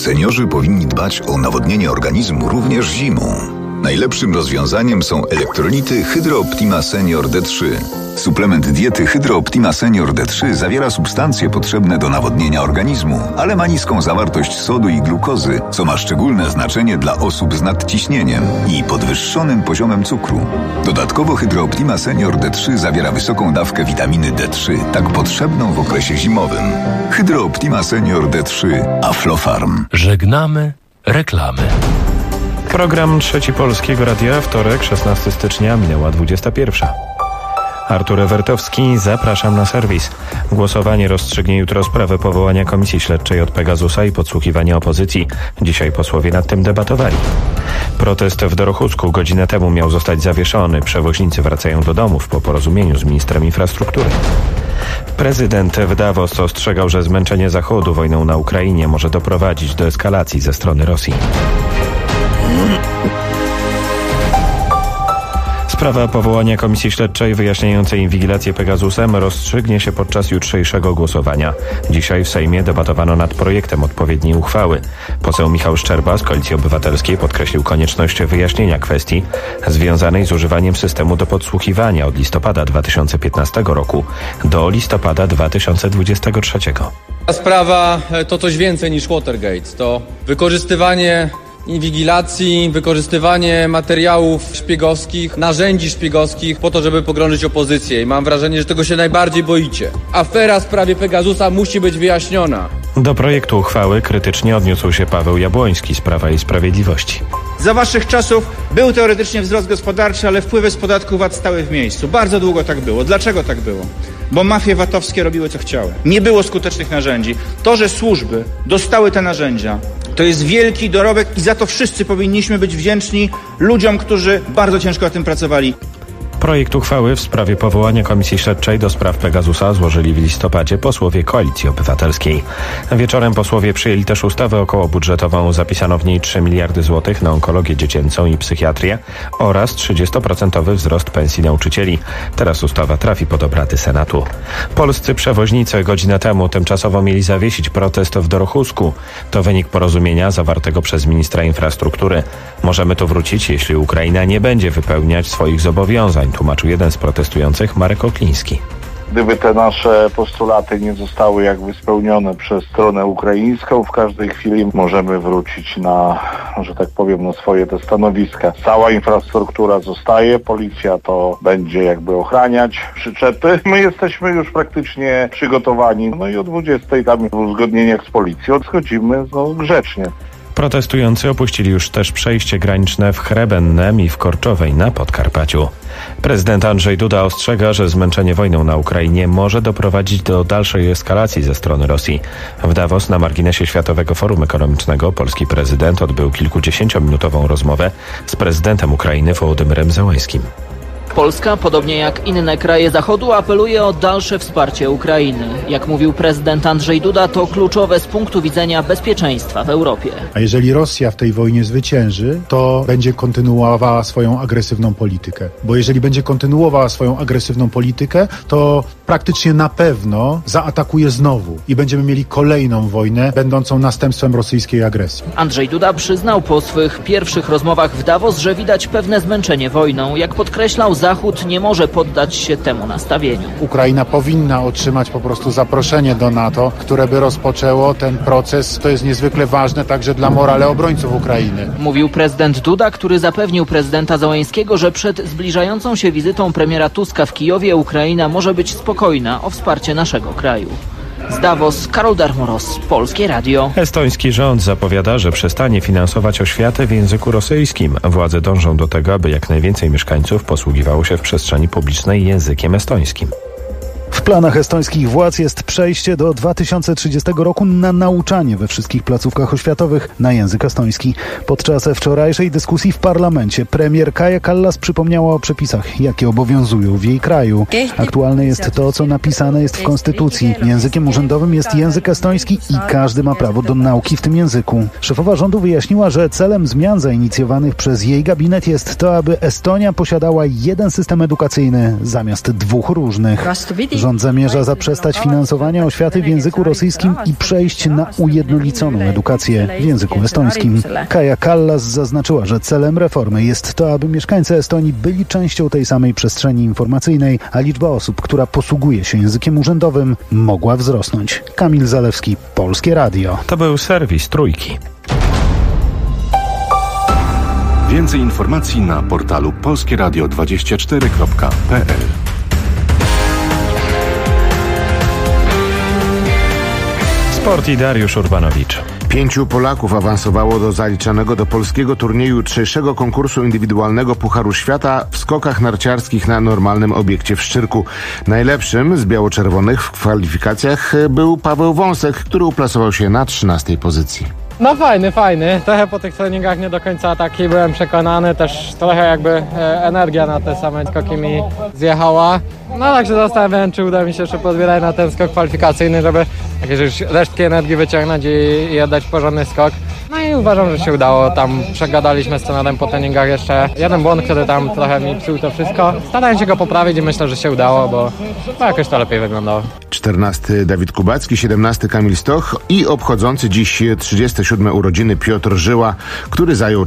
Seniorzy powinni dbać o nawodnienie organizmu również zimą. Najlepszym rozwiązaniem są elektrolity Hydro Optima Senior D3. Suplement diety Hydro Optima Senior D3 zawiera substancje potrzebne do nawodnienia organizmu, ale ma niską zawartość sodu i glukozy, co ma szczególne znaczenie dla osób z nadciśnieniem i podwyższonym poziomem cukru. Dodatkowo Hydro Optima Senior D3 zawiera wysoką dawkę witaminy D3, tak potrzebną w okresie zimowym. Hydro Optima Senior D3 Aflofarm. Żegnamy reklamy. Program Trzeci Polskiego Radia, wtorek, 16 stycznia, minęła 21. Artur Ewertowski, zapraszam na serwis. Głosowanie rozstrzygnie jutro sprawę powołania Komisji Śledczej od Pegasusa i podsłuchiwania opozycji. Dzisiaj posłowie nad tym debatowali. Protest w Dorochusku godzinę temu miał zostać zawieszony. Przewoźnicy wracają do domów po porozumieniu z ministrem infrastruktury. Prezydent w Davos ostrzegał, że zmęczenie Zachodu wojną na Ukrainie może doprowadzić do eskalacji ze strony Rosji. Sprawa powołania Komisji Śledczej wyjaśniającej inwigilację Pegasusem rozstrzygnie się podczas jutrzejszego głosowania. Dzisiaj w Sejmie debatowano nad projektem odpowiedniej uchwały. Poseł Michał Szczerba z Koalicji Obywatelskiej podkreślił konieczność wyjaśnienia kwestii związanej z używaniem systemu do podsłuchiwania od listopada 2015 roku do listopada 2023. Ta sprawa to coś więcej niż Watergate. To wykorzystywanie inwigilacji, wykorzystywanie materiałów szpiegowskich, narzędzi szpiegowskich po to, żeby pogrążyć opozycję. I mam wrażenie, że tego się najbardziej boicie. Afera w sprawie Pegasusa musi być wyjaśniona. Do projektu uchwały krytycznie odniósł się Paweł Jabłoński z Prawa i Sprawiedliwości. Za waszych czasów był teoretycznie wzrost gospodarczy, ale wpływy z podatku VAT stały w miejscu. Bardzo długo tak było. Dlaczego tak było? Bo mafie VAT-owskie robiły co chciały. Nie było skutecznych narzędzi. To, że służby dostały te narzędzia, to jest wielki dorobek i za to wszyscy powinniśmy być wdzięczni ludziom, którzy bardzo ciężko na tym pracowali. Projekt uchwały w sprawie powołania Komisji Śledczej do spraw Pegasusa złożyli w listopadzie posłowie Koalicji Obywatelskiej. Wieczorem posłowie przyjęli też ustawę okołobudżetową. Zapisano w niej 3 miliardy złotych na onkologię dziecięcą i psychiatrię oraz 30% wzrost pensji nauczycieli. Teraz ustawa trafi pod obrady Senatu. Polscy przewoźnicy godzinę temu tymczasowo mieli zawiesić protest w Dorochusku. To wynik porozumienia zawartego przez ministra infrastruktury. Możemy tu wrócić, jeśli Ukraina nie będzie wypełniać swoich zobowiązań, tłumaczył jeden z protestujących, Marek Okliński. Gdyby te nasze postulaty nie zostały jakby spełnione przez stronę ukraińską, w każdej chwili możemy wrócić na, że tak powiem, na swoje te stanowiska. Cała infrastruktura zostaje, policja to będzie jakby ochraniać przyczepy. My jesteśmy już praktycznie przygotowani. No i o 20:00 tam w uzgodnieniach z policją schodzimy grzecznie. Protestujący opuścili już też przejście graniczne w Chrebennem i w Korczowej na Podkarpaciu. Prezydent Andrzej Duda ostrzega, że zmęczenie wojną na Ukrainie może doprowadzić do dalszej eskalacji ze strony Rosji. W Davos na marginesie Światowego Forum Ekonomicznego polski prezydent odbył kilkudziesięciominutową rozmowę z prezydentem Ukrainy Wołodymyrem Zełańskim. Polska, podobnie jak inne kraje Zachodu, apeluje o dalsze wsparcie Ukrainy. Jak mówił prezydent Andrzej Duda, to kluczowe z punktu widzenia bezpieczeństwa w Europie. A jeżeli Rosja w tej wojnie zwycięży, to będzie kontynuowała swoją agresywną politykę. Bo jeżeli będzie kontynuowała swoją agresywną politykę, to praktycznie na pewno zaatakuje znowu i będziemy mieli kolejną wojnę, będącą następstwem rosyjskiej agresji. Andrzej Duda przyznał po swych pierwszych rozmowach w Davos, że widać pewne zmęczenie wojną. Jak podkreślał, Zachód nie może poddać się temu nastawieniu. Ukraina powinna otrzymać po prostu zaproszenie do NATO, które by rozpoczęło ten proces. To jest niezwykle ważne także dla morale obrońców Ukrainy. Mówił prezydent Duda, który zapewnił prezydenta Zełańskiego, że przed zbliżającą się wizytą premiera Tuska w Kijowie Ukraina może być spokojna o wsparcie naszego kraju. Z Davos, Karol Darmoros, Polskie Radio. Estoński rząd zapowiada, że przestanie finansować oświatę w języku rosyjskim. Władze dążą do tego, aby jak najwięcej mieszkańców posługiwało się w przestrzeni publicznej językiem estońskim. W planach estońskich władz jest przejście do 2030 roku na nauczanie we wszystkich placówkach oświatowych na język estoński. Podczas wczorajszej dyskusji w parlamencie premier Kaja Kallas przypomniała o przepisach, jakie obowiązują w jej kraju. Aktualne jest to, co napisane jest w konstytucji. Językiem urzędowym jest język estoński i każdy ma prawo do nauki w tym języku. Szefowa rządu wyjaśniła, że celem zmian zainicjowanych przez jej gabinet jest to, aby Estonia posiadała jeden system edukacyjny zamiast dwóch różnych. Rząd zamierza zaprzestać finansowania oświaty w języku rosyjskim i przejść na ujednoliconą edukację w języku estońskim. Kaja Kallas zaznaczyła, że celem reformy jest to, aby mieszkańcy Estonii byli częścią tej samej przestrzeni informacyjnej, a liczba osób, która posługuje się językiem urzędowym, mogła wzrosnąć. Kamil Zalewski, Polskie Radio. To był serwis Trójki. Więcej informacji na portalu polskieradio24.pl. Sport i Dariusz Urbanowicz. 5 Polaków awansowało do zaliczanego do polskiego turnieju jutrzejszego konkursu indywidualnego Pucharu Świata w skokach narciarskich na normalnym obiekcie w Szczyrku. Najlepszym z biało-czerwonych w kwalifikacjach był Paweł Wąsek, który uplasował się na 13. pozycji. No fajny. Trochę po tych treningach nie do końca taki byłem przekonany, też trochę jakby energia na te same skoki mi zjechała. No także zastanawiałem, czy uda mi się jeszcze pozbierać na ten skok kwalifikacyjny, żeby jakieś resztki energii wyciągnąć i oddać porządny skok. No i uważam, że się udało. Tam przegadaliśmy z trenerem po treningach jeszcze jeden błąd, który tam trochę mi psuł to wszystko. Starałem się go poprawić i myślę, że się udało, bo jakoś to lepiej wyglądało. 14 Dawid Kubacki, 17 Kamil Stoch i obchodzący dziś 37 urodziny Piotr Żyła, który zajął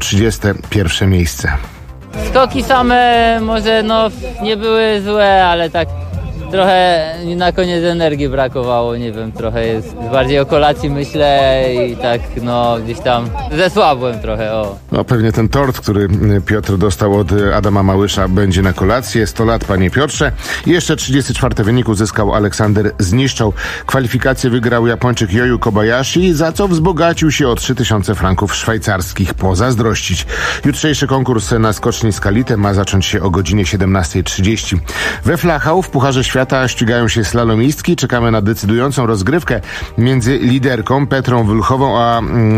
31 miejsce. Skoki same może nie były złe, ale tak trochę na koniec energii brakowało, nie wiem, trochę jest bardziej o kolacji myślę i tak gdzieś tam zesłabłem trochę. No pewnie ten tort, który Piotr dostał od Adama Małysza, będzie na kolację. 100 lat, panie Piotrze. I jeszcze 34 wynik uzyskał Aleksander Zniszczał. Kwalifikację wygrał Japończyk Yoyu Kobayashi, za co wzbogacił się o 3000 franków szwajcarskich. Pozazdrościć. Jutrzejszy konkurs na skoczni z Kalitem ma zacząć się o godzinie 17:30. We Flachau w Pucharze Świata ścigają się slalomistki. Czekamy na decydującą rozgrywkę między liderką Petrą Wylchową a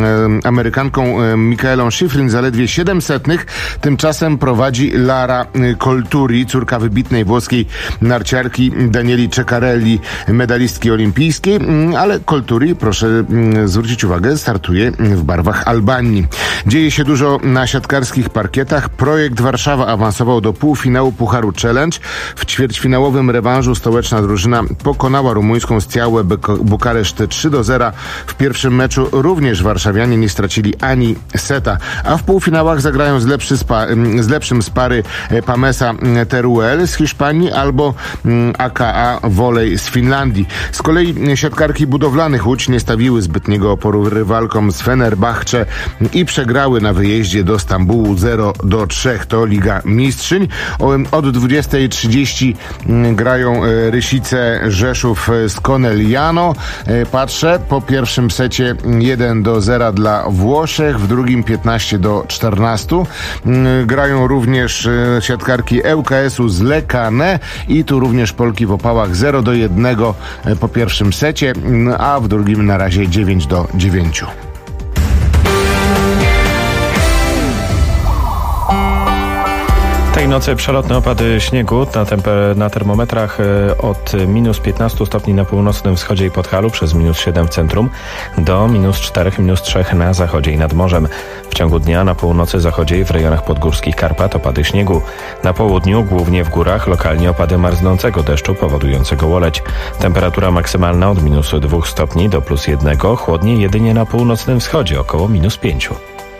Amerykanką Michaelą Schifrin zaledwie 700. Tymczasem prowadzi Lara Colturi, córka wybitnej włoskiej narciarki Danieli Ceccarelli, medalistki olimpijskiej, ale Colturi, proszę zwrócić uwagę, startuje w barwach Albanii. Dzieje się dużo na siatkarskich parkietach. Projekt Warszawa awansował do półfinału Pucharu Challenge. W ćwierćfinałowym rewanżu stołeczna drużyna pokonała rumuńską Steaua Bukareszt 3-0. W pierwszym meczu również warszawianie nie stracili ani seta, a w półfinałach zagrają z lepszym z pary Pamesa Teruel z Hiszpanii albo AKA Volley z Finlandii. Z kolei siatkarki budowlanych Łódź nie stawiły zbytniego oporu rywalkom z Fenerbahce i przegrały na wyjeździe do Stambułu 0-3. To Liga Mistrzyń. Od 20:30 grają Rysice Rzeszów z Conegliano. Patrzę, po pierwszym secie 1-0 dla Włoszech, w drugim 15-14. Grają również siatkarki ŁKS-u z Lekane i tu również Polki w opałach 0-1 po pierwszym secie, a w drugim na razie 9-9. Tej nocy przelotne opady śniegu na termometrach od minus 15 stopni na północnym wschodzie i Podhalu przez minus 7 w centrum do minus 4, minus 3 na zachodzie i nad morzem. W ciągu dnia na północy, zachodzie i w rejonach podgórskich Karpat opady śniegu. Na południu, głównie w górach, lokalnie opady marznącego deszczu powodującego łoleć. Temperatura maksymalna od minus 2 stopni do plus 1, chłodniej jedynie na północnym wschodzie, około minus 5.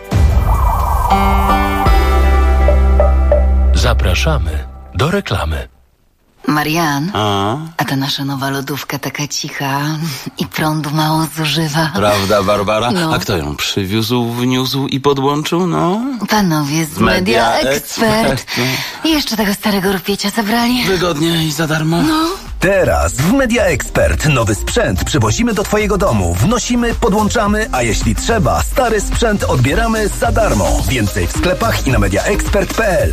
Zapraszamy do reklamy. Marian, a ta nasza nowa lodówka taka cicha i prądu mało zużywa. Prawda, Barbara? No. A kto ją przywiózł, wniósł i podłączył? Panowie z Media Expert. I jeszcze tego starego rupiecia zabrali. Wygodnie i za darmo. Teraz w Media Expert nowy sprzęt przywozimy do Twojego domu. Wnosimy, podłączamy, a jeśli trzeba, stary sprzęt odbieramy za darmo. Więcej w sklepach i na mediaexpert.pl.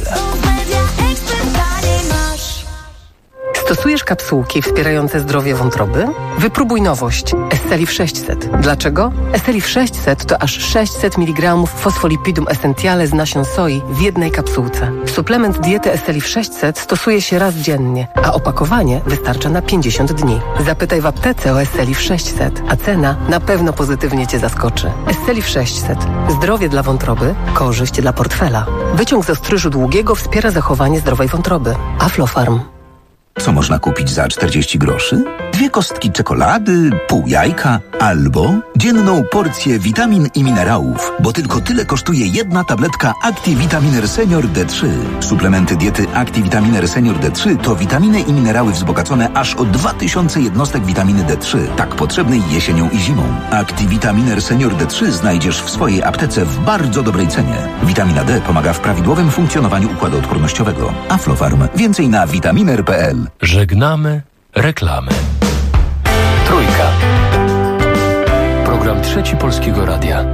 Stosujesz kapsułki wspierające zdrowie wątroby? Wypróbuj nowość Esselif 600. Dlaczego? Esselif 600 to aż 600 mg fosfolipidum essentiale z nasion soi w jednej kapsułce. Suplement diety Esselif 600 stosuje się raz dziennie, a opakowanie wystarcza na 50 dni. Zapytaj w aptece o Esselif 600, a cena na pewno pozytywnie Cię zaskoczy. Esselif 600. Zdrowie dla wątroby, korzyść dla portfela. Wyciąg z ostryżu długiego wspiera zachowanie zdrowej wątroby. Aflofarm. Co można kupić za 40 groszy? 2 kostki czekolady, pół jajka albo dzienną porcję witamin i minerałów, bo tylko tyle kosztuje 1 tabletka Activitaminer Senior D3. Suplementy diety Activitaminer Senior D3 to witaminy i minerały wzbogacone aż o 2000 jednostek witaminy D3, tak potrzebnej jesienią i zimą. Activitaminer Senior D3 znajdziesz w swojej aptece w bardzo dobrej cenie. Witamina D pomaga w prawidłowym funkcjonowaniu układu odpornościowego. Aflofarm. Więcej na vitaminer.pl. Żegnamy reklamy. Trójka. Program Trzeci Polskiego Radia.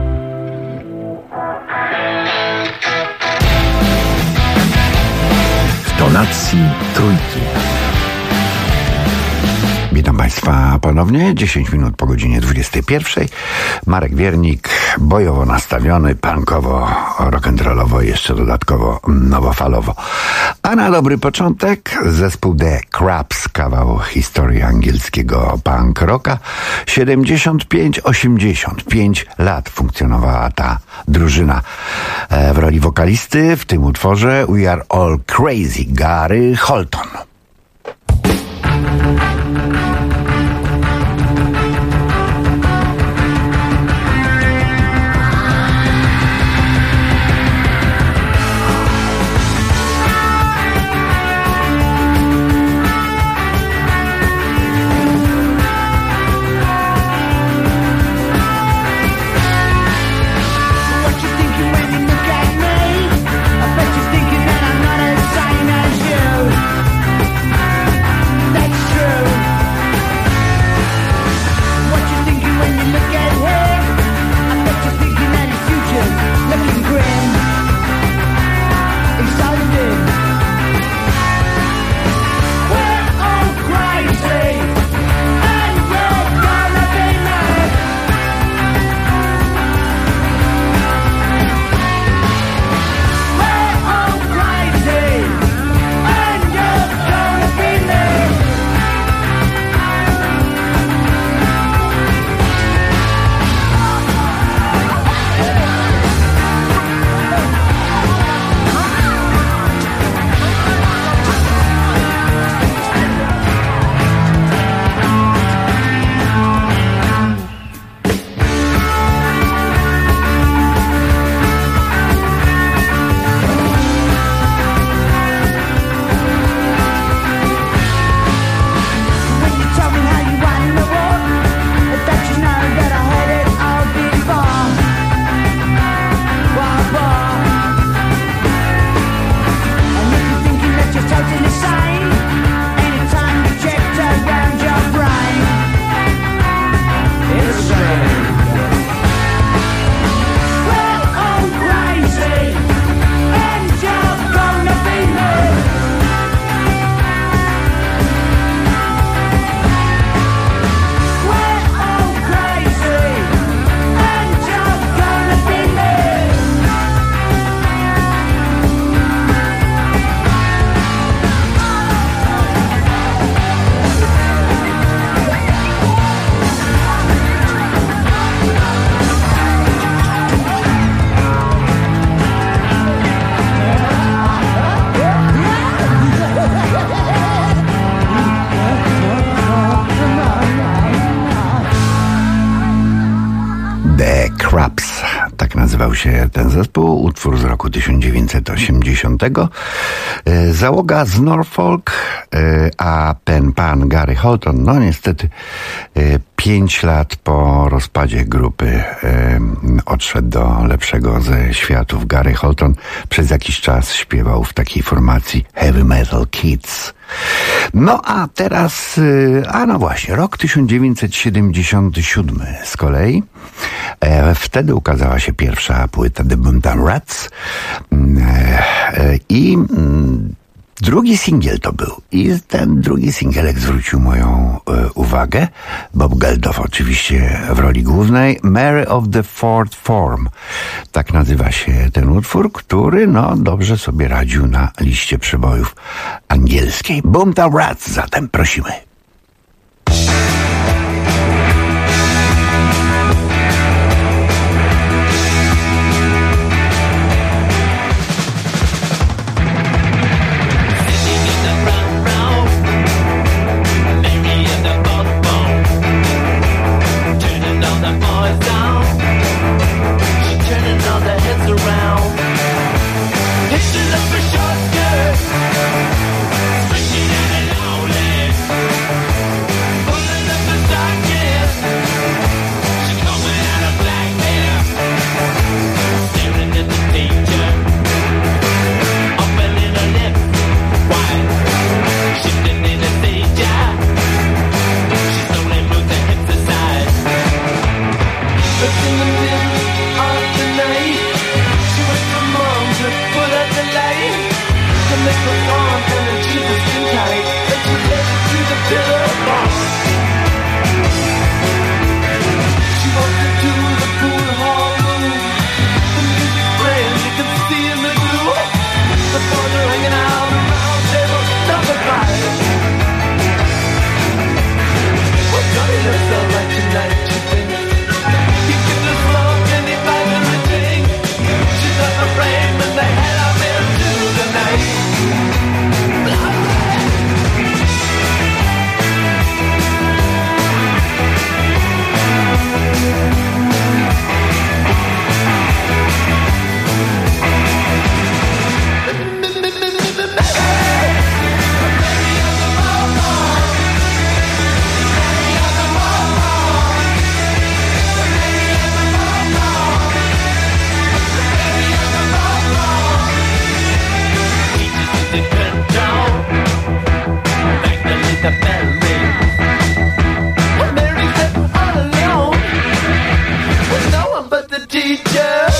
W tonacji trójki. Witam Państwa ponownie. 10 minut po godzinie 21. Marek Wiernik, bojowo nastawiony, punkowo, rock'n'rollowo, jeszcze dodatkowo nowofalowo. A na dobry początek zespół The Craps, kawał historii angielskiego punk rocka. 75-85 lat funkcjonowała ta drużyna. W roli wokalisty w tym utworze We Are All Crazy, Gary Holton. Craps, tak nazywał się ten zespół, utwór z roku 1980. Załoga z Norfolk, a ten pan Gary Holton, no niestety 5 lat po rozpadzie grupy odszedł do lepszego ze światów. Gary Holton przez jakiś czas śpiewał w takiej formacji Heavy Metal Kids. No a teraz, no właśnie, rok 1977 z kolei. Wtedy ukazała się pierwsza płyta The Boomtown Rats i drugi singiel to był. I ten drugi singielek zwrócił moją uwagę. Bob Geldof oczywiście w roli głównej. Mary of the Fourth Form. Tak nazywa się ten utwór, który dobrze sobie radził na liście przebojów angielskiej. Boomtown Rats zatem prosimy.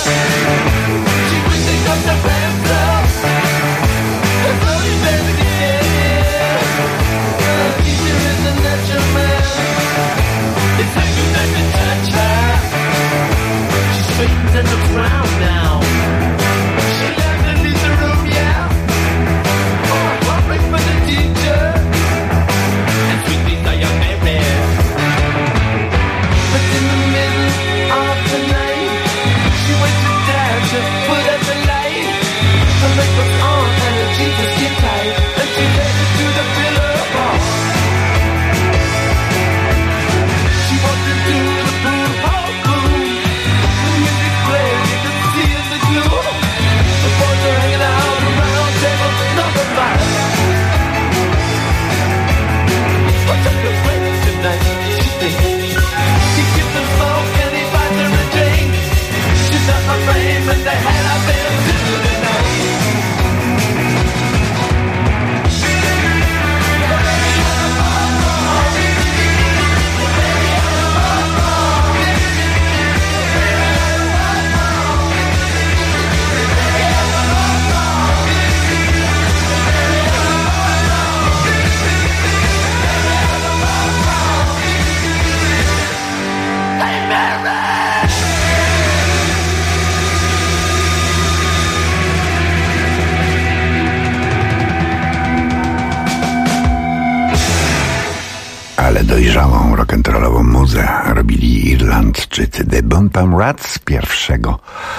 Ale dojrzałą rock'n'rollową muzę robili Irlandczycy The Buntam Rats z pierwszego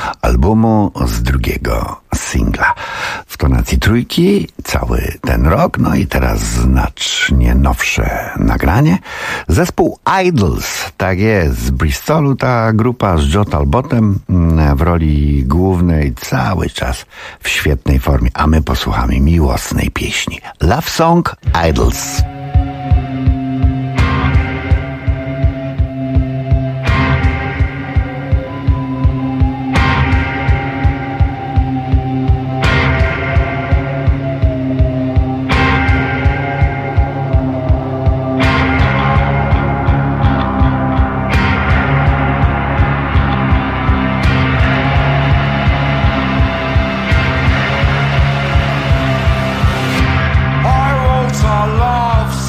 albumu, z drugiego singla. W tonacji trójki cały ten rok, no i teraz znacznie nowsze nagranie. Zespół Idols, tak jest, z Bristolu ta grupa z Joe Talbotem w roli głównej, cały czas w świetnej formie, a my posłuchamy miłosnej pieśni. Love Song Idols. Love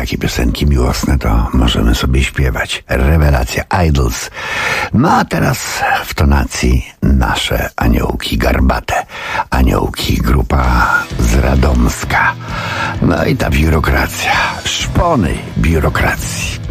takie piosenki miłosne to możemy sobie śpiewać. Rewelacja, Idols. No a teraz w tonacji nasze aniołki garbate. Aniołki, grupa z Radomska. No i ta biurokracja, szpony biurokracji.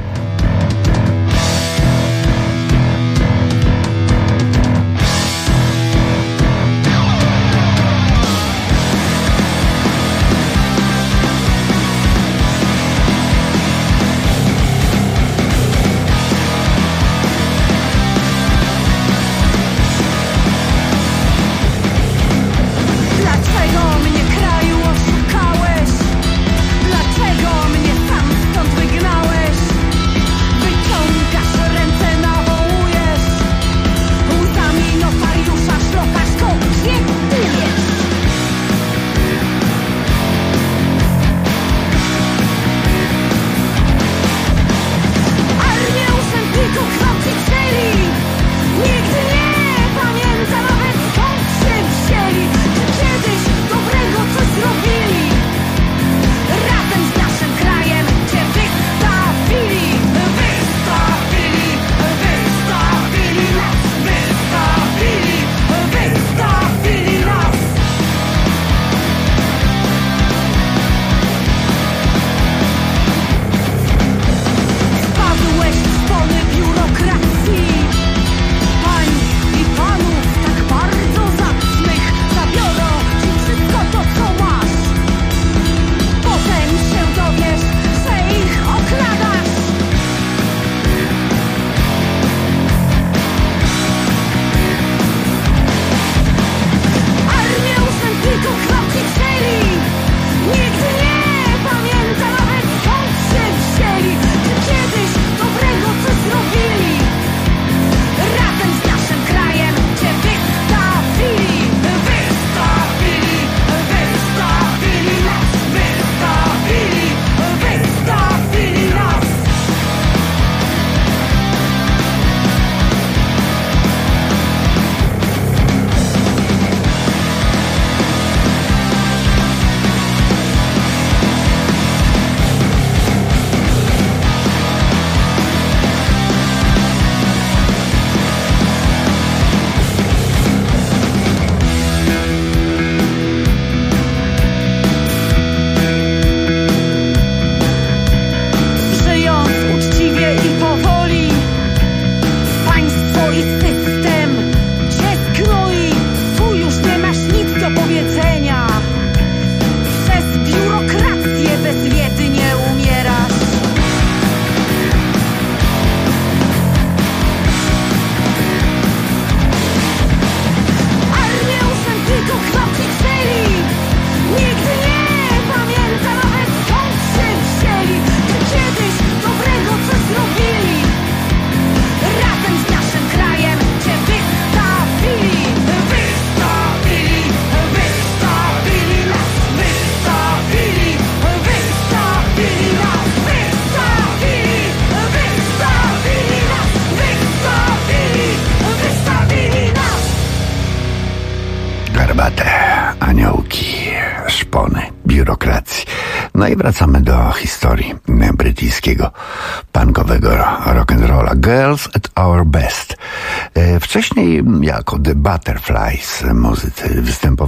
No i wracamy do historii brytyjskiego punkowego rock'n'rolla. Girls at Our Best. Wcześniej jako The Butterflies muzycy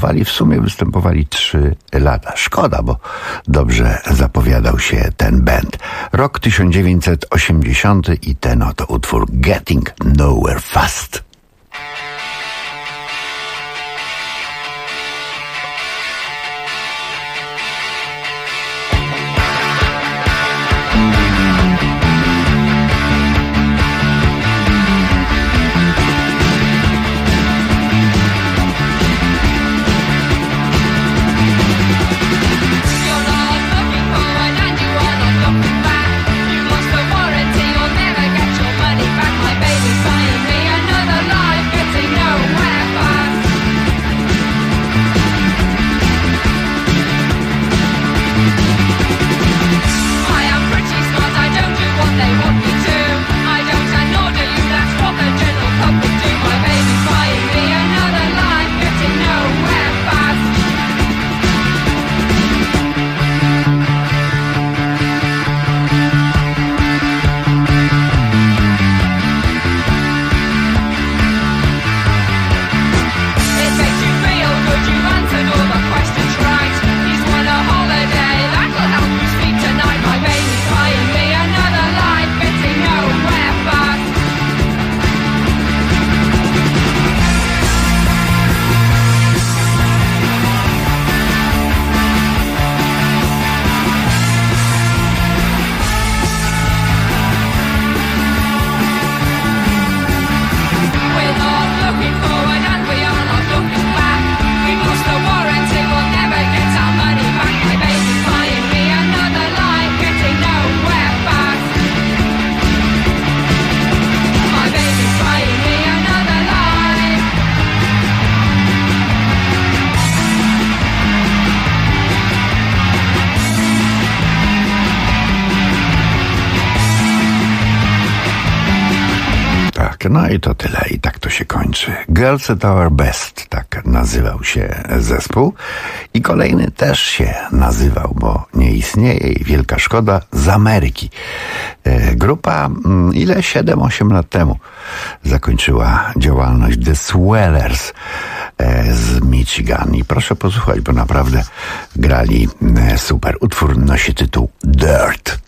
występowali 3 lata. Szkoda, bo dobrze zapowiadał się ten band. Rok 1980 i ten oto utwór Getting Nowhere Fast. Another tak to się kończy. Girls at Our Best, tak nazywał się zespół. I kolejny też się nazywał, bo nie istnieje i wielka szkoda, z Ameryki. Grupa 7-8 lat temu zakończyła działalność The Swellers z Michigan. I proszę posłuchać, bo naprawdę grali super. Utwór nosi tytuł Dirt.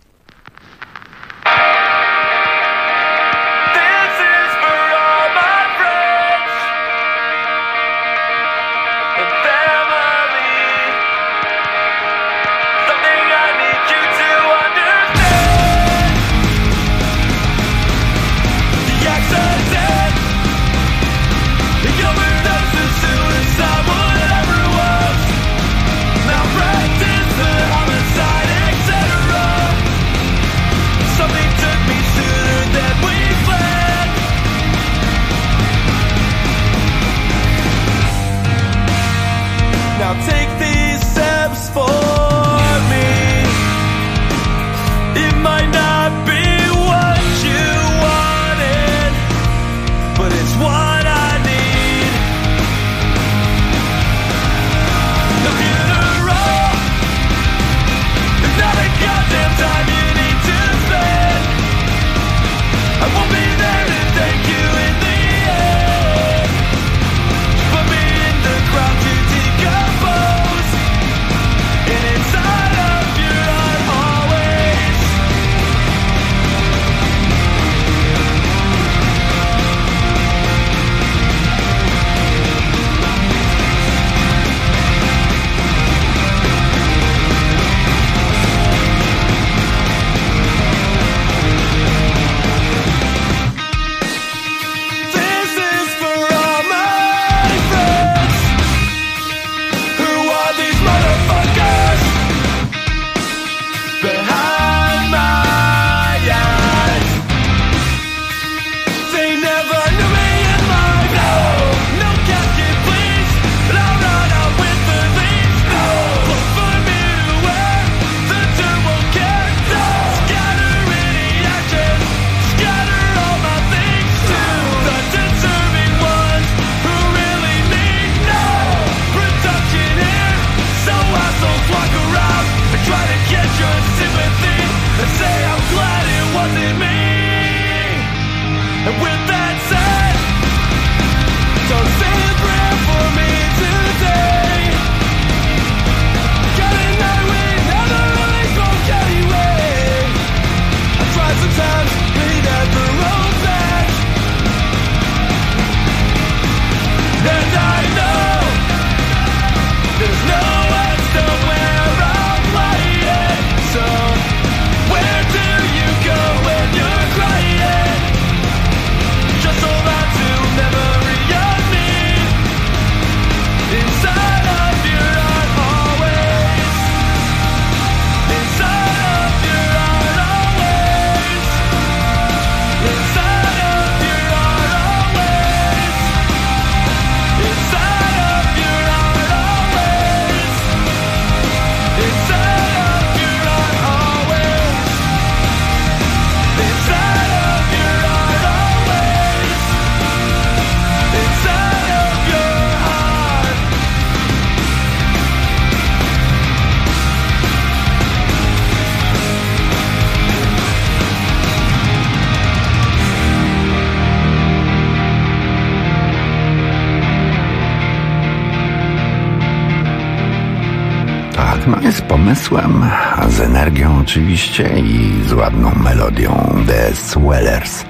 Z pomysłem, z energią oczywiście i z ładną melodią The Swellers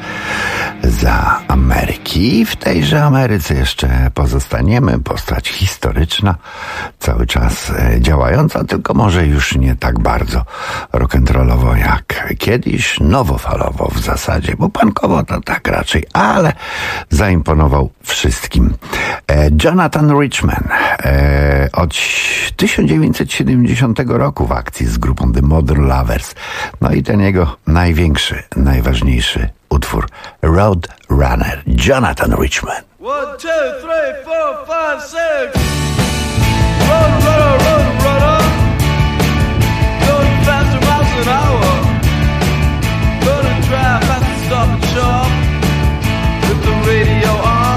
za Ameryki. W tejże Ameryce jeszcze pozostaniemy. Postać historyczna, cały czas działająca, tylko może już nie tak bardzo rock'n'rollowo jak kiedyś, nowofalowo w zasadzie, bo punkowo to tak raczej, ale zaimponował wszystkim. Jonathan Richman od 1970 roku w akcji z grupą The Modern Lovers. No i ten jego największy, najważniejszy utwór Road Runner, Jonathan Richman. 1, 2, 3, 4, 5, 6. Road runner, road runner. Going faster miles an hour. Gonna drive fast and stop and shop. With the radio on.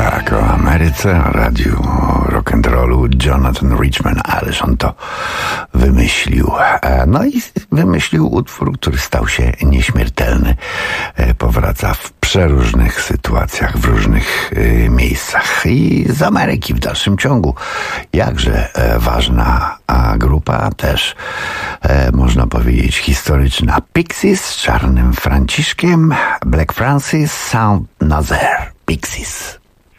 Tak, o Ameryce, o radiu, o rock'n'rollu. Jonathan Richman, ależ on to wymyślił. No i wymyślił utwór, który stał się nieśmiertelny. Powraca w przeróżnych sytuacjach, w różnych miejscach. I z Ameryki w dalszym ciągu. Jakże ważna grupa, też można powiedzieć historyczna. Pixies z Czarnym Franciszkiem, Black Francis, Saint Nazaire. Pixies.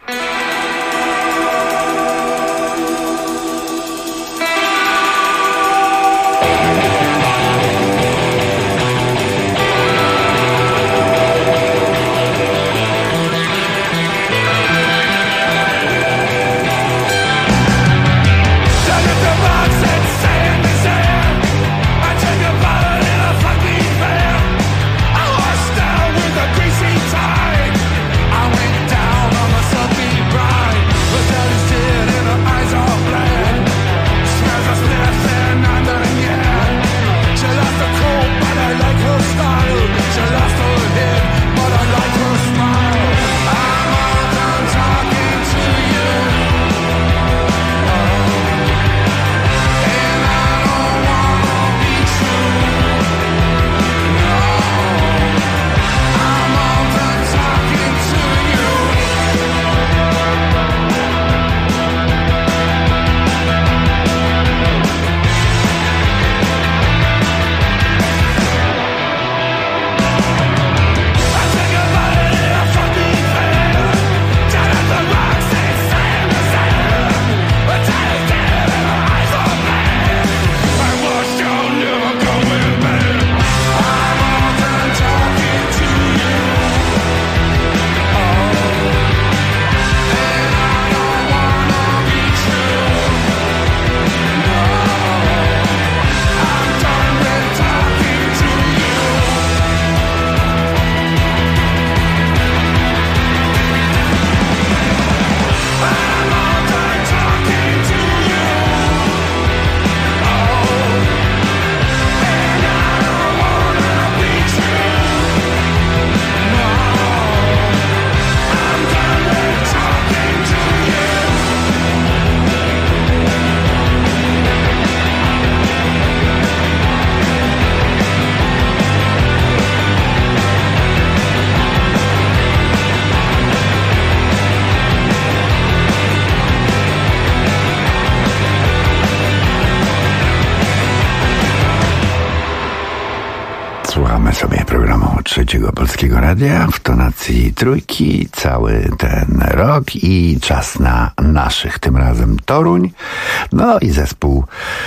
Słuchamy sobie programu Trzeciego Polskiego Radia w tonacji trójki cały ten rok i czas na naszych, tym razem Toruń. No i zespół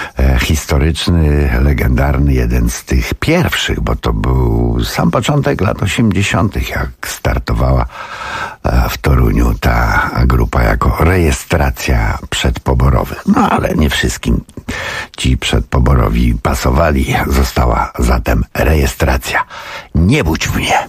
historyczny, legendarny, jeden z tych pierwszych, bo to był sam początek lat 80., jak startowała w Toruniu ta grupa jako rejestracja przedpoborowych. No ale nie wszystkim ci przedpoborowi pasowali. Została zatem rejestracja. Nie budź mnie.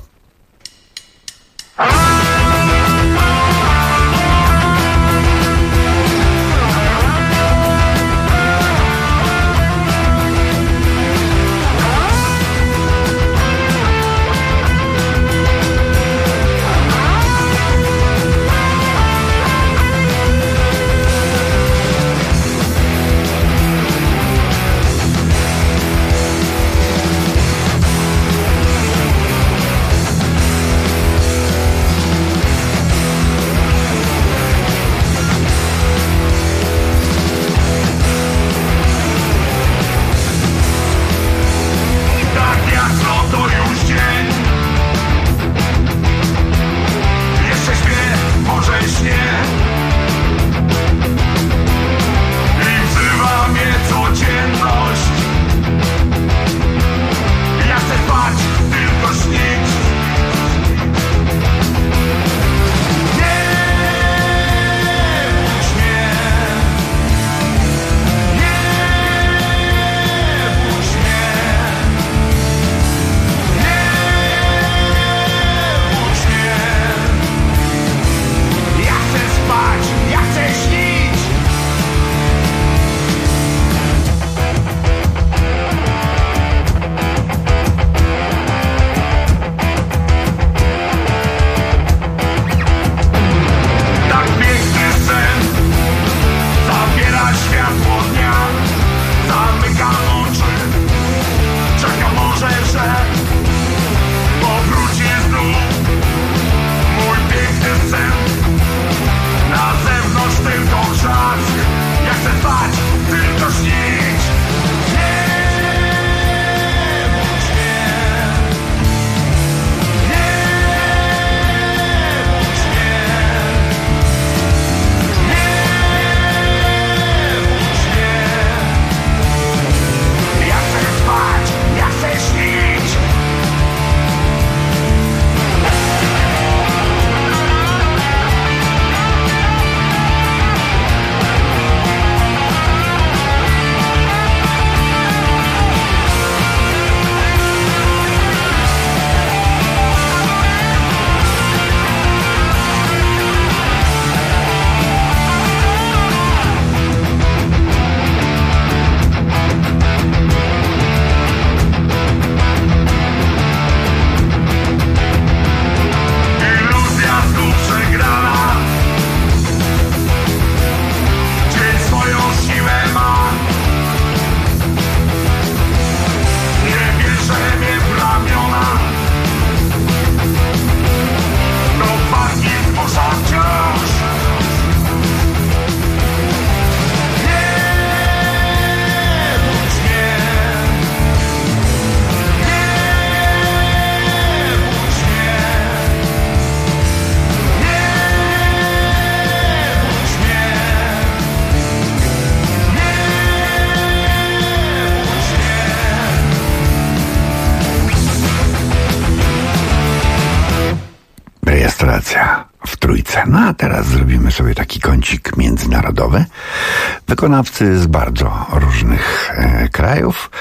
A teraz zrobimy sobie taki kącik międzynarodowy. Wykonawcy z bardzo różnych krajów.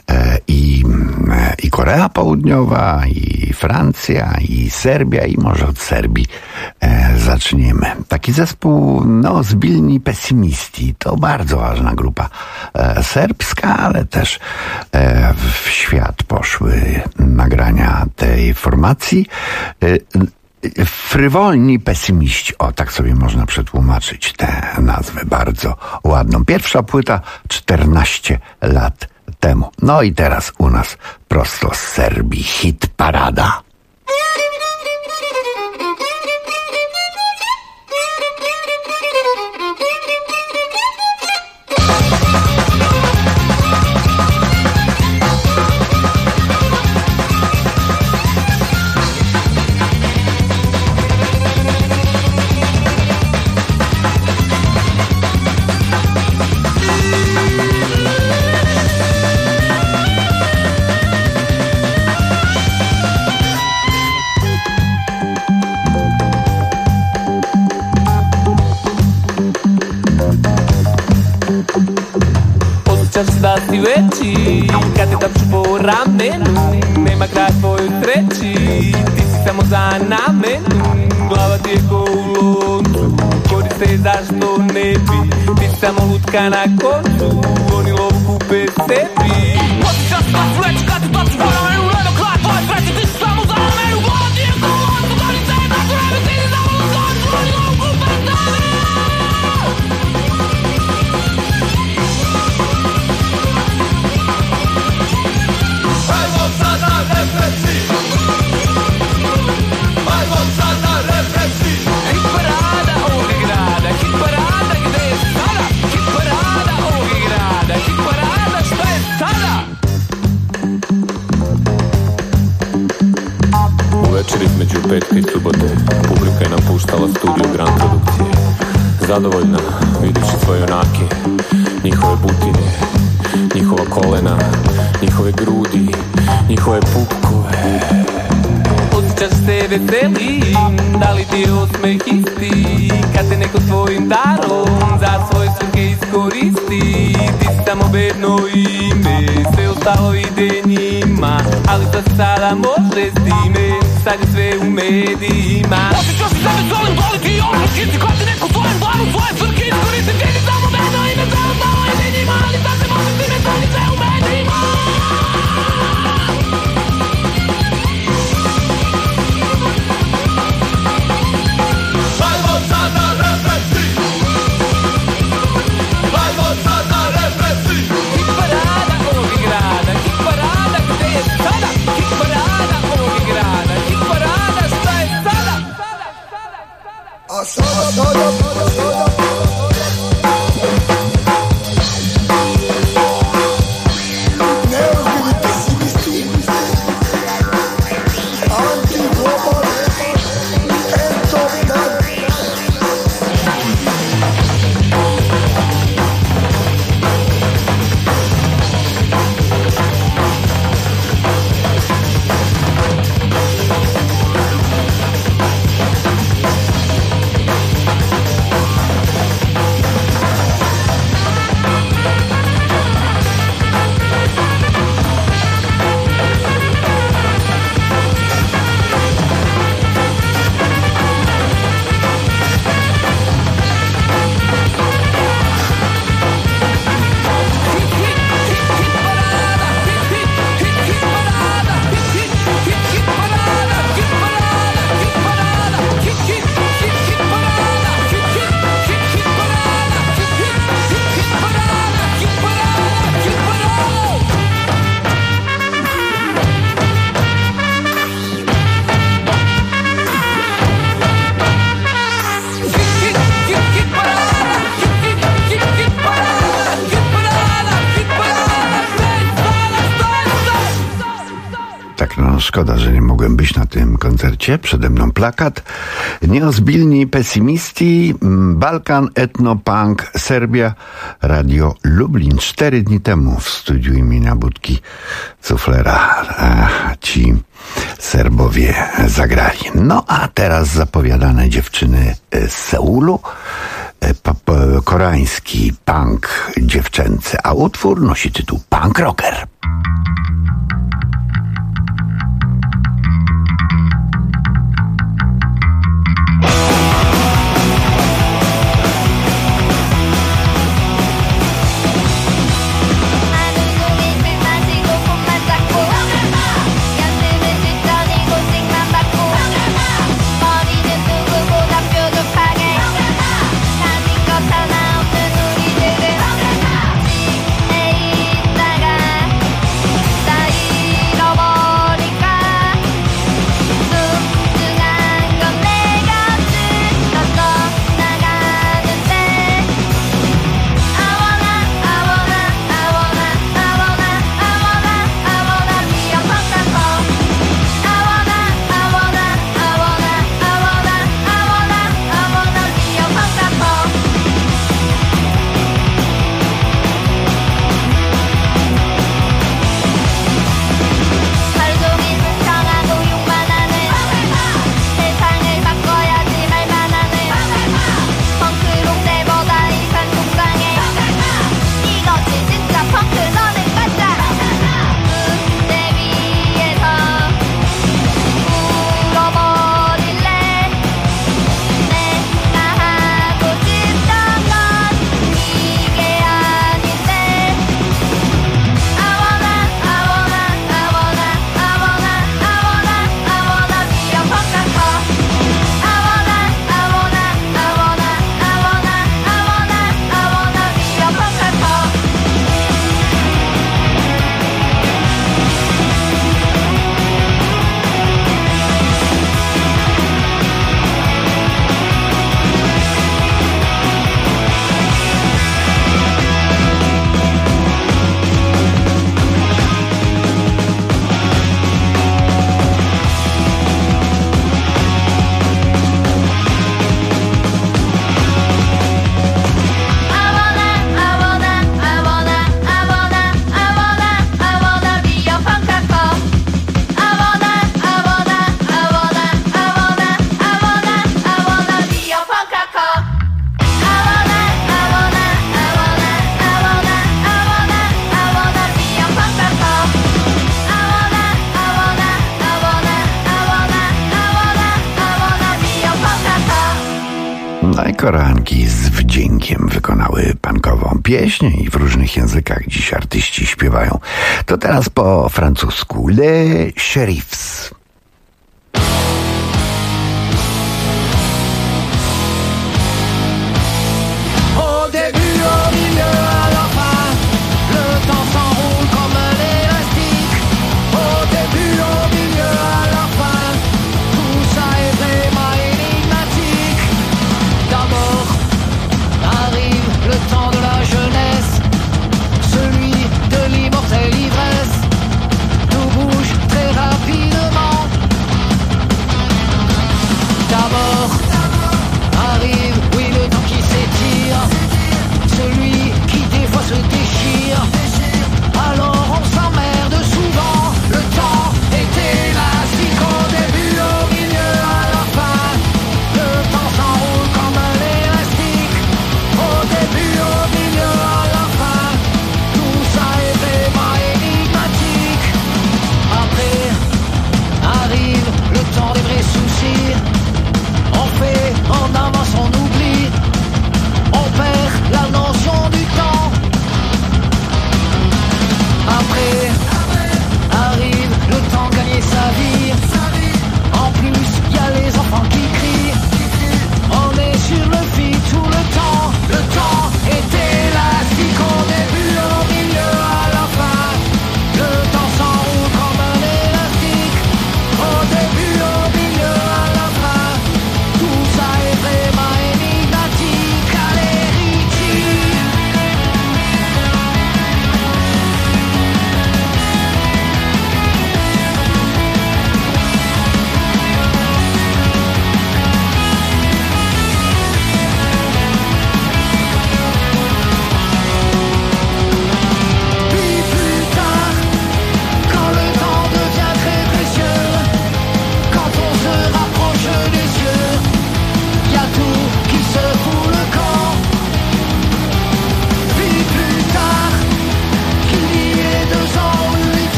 I Korea Południowa, i Francja, i Serbia, i może od Serbii zaczniemy. Taki zespół, Zbilni Pesimisti, to bardzo ważna grupa serbska, ale też w świat poszły nagrania tej formacji. Frywolni pesymiści, tak sobie można przetłumaczyć tę nazwę bardzo ładną. Pierwsza płyta 14 lat temu. No i teraz u nas prosto z Serbii hit parada. Da si veći, kad te tapšu po ramenu, nema kraj tvojoj sreći, ti si samo za namenu, glava ti je ko u loncu, koriste zašto ne bi, ti si samo lutka na koncu, oni lovu kupe sebi. Osjećam se da si veći, kad te tapšu po ramenu, nema kraj tvojoj sreći, ti si samo za namenu, glava ti je ko u loncu, koriste zašto ne bi, ti si samo lutka na koncu, oni lovu kupe sebi. Između petka i subote publika je napuštala studiju Grand Produkcije. Zadovoljna, vidiši svoje junake, njihove butine, njihova kolena, njihove grudi, njihove pupkove. Osjećaš se veselim, da li ti je osmeh isti, kad te neko svojim darom za svoje svrhe iskoristi. Ti si samo bedno ime, sve ostalo ide njima, ali to se sada može s time, sad je sve u medijima. Osjećaš se sebe zolim, boli ti obrukiti, kad te neko svojim darom svoje svrhe iskoristi. Ti si samo bedno ime, sve ostalo ide njima, ali sad se može s time, sad je sve u medijima. Szkoda, że nie mogłem być na tym koncercie. Przede mną plakat. Neozbilni pesimisti, Balkan, etnopunk, Serbia, Radio Lublin. 4 dni temu w studiu imienia Budki Cuflera ci Serbowie zagrali. No a teraz zapowiadane dziewczyny z Seulu. Koreański punk dziewczęcy, a utwór nosi tytuł Punk Rocker. Koreanki z wdziękiem wykonały punkową pieśń i w różnych językach dziś artyści śpiewają. To teraz po francusku. Les Sheriffs. L'immortelle ivresse, tout bouge très rapidement.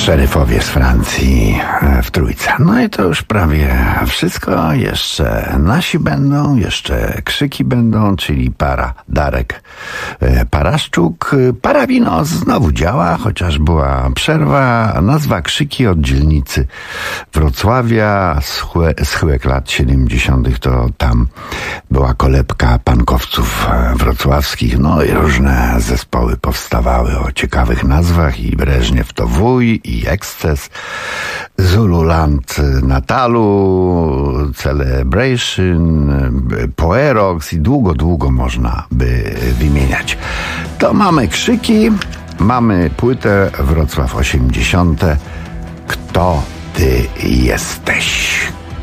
Szeryfowie z Francji w Trójce. No i to już prawie wszystko. Jeszcze nasi będą, jeszcze krzyki będą, czyli para Darek Paraszczuk. Parawino znowu działa, chociaż była przerwa. Nazwa Krzyki od dzielnicy Wrocławia. Schyłek lat 70. to tam była kolebka pankowców wrocławskich. No i różne zespoły powstawały o ciekawych nazwach i Breżniew to wuj i Eksces, Zululand Natalu, Celebration, Poerox i długo można by wymieniać. To mamy krzyki, mamy płytę Wrocław 80. Kto ty jesteś?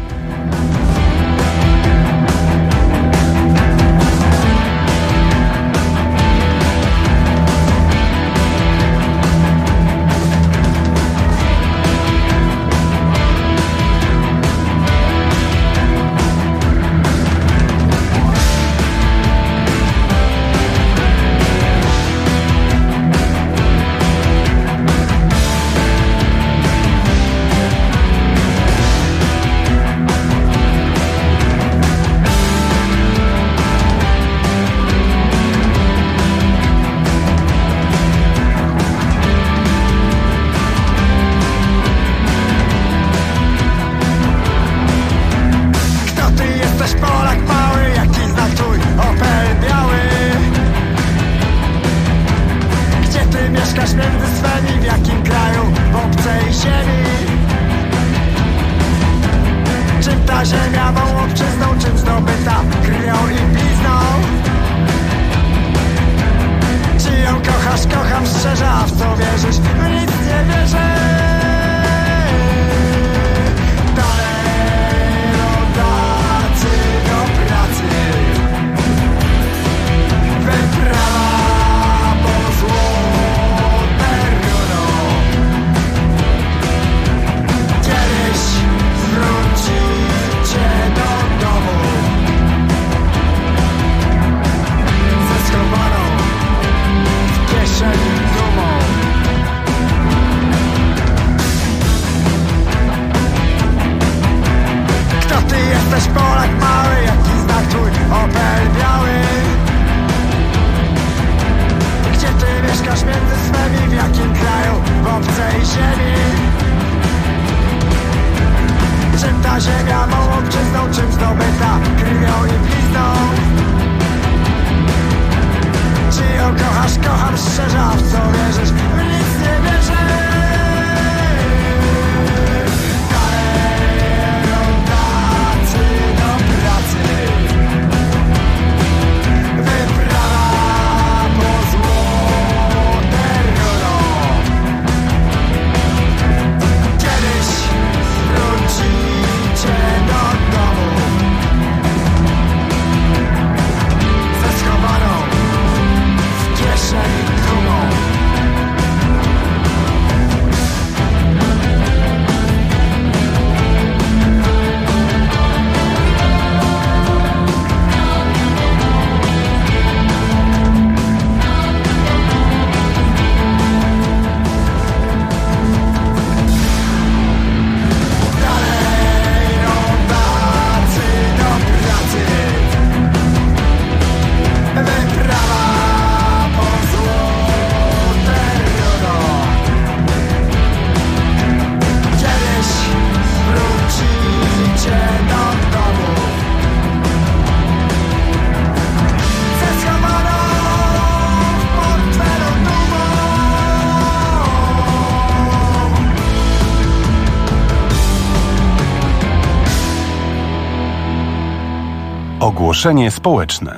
Ogłoszenie społeczne.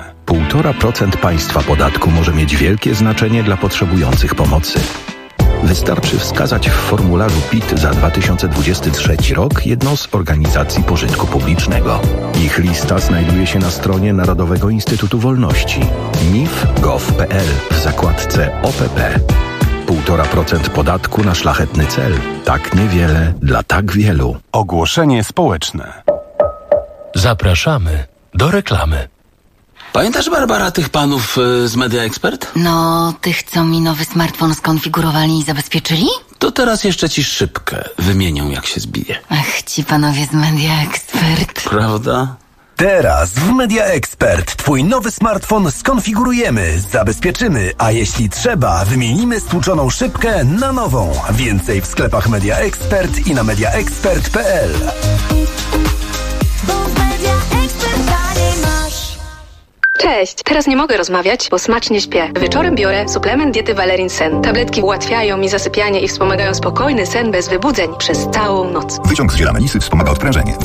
1,5% państwa podatku może mieć wielkie znaczenie dla potrzebujących pomocy. Wystarczy wskazać w formularzu PIT za 2023 rok jedną z organizacji pożytku publicznego. Ich lista znajduje się na stronie Narodowego Instytutu Wolności mif.gov.pl w zakładce OPP. 1,5% podatku na szlachetny cel. Tak niewiele dla tak wielu. Ogłoszenie społeczne. Zapraszamy do reklamy. Pamiętasz, Barbara, tych panów z Media Expert? No, tych, co mi nowy smartfon skonfigurowali i zabezpieczyli? To teraz jeszcze ci szybkę wymienią, jak się zbije. Ach, ci panowie z Media Expert. Prawda? Teraz w Media Expert twój nowy smartfon skonfigurujemy, zabezpieczymy, a jeśli trzeba, wymienimy stłuczoną szybkę na nową. Więcej w sklepach Media Expert i na mediaexpert.pl. Cześć, teraz nie mogę rozmawiać, bo smacznie śpię. Wieczorem biorę suplement diety Valerin Sen. Tabletki ułatwiają mi zasypianie i wspomagają spokojny sen bez wybudzeń przez całą noc. Wyciąg z ziela melisy wspomaga odprężenie.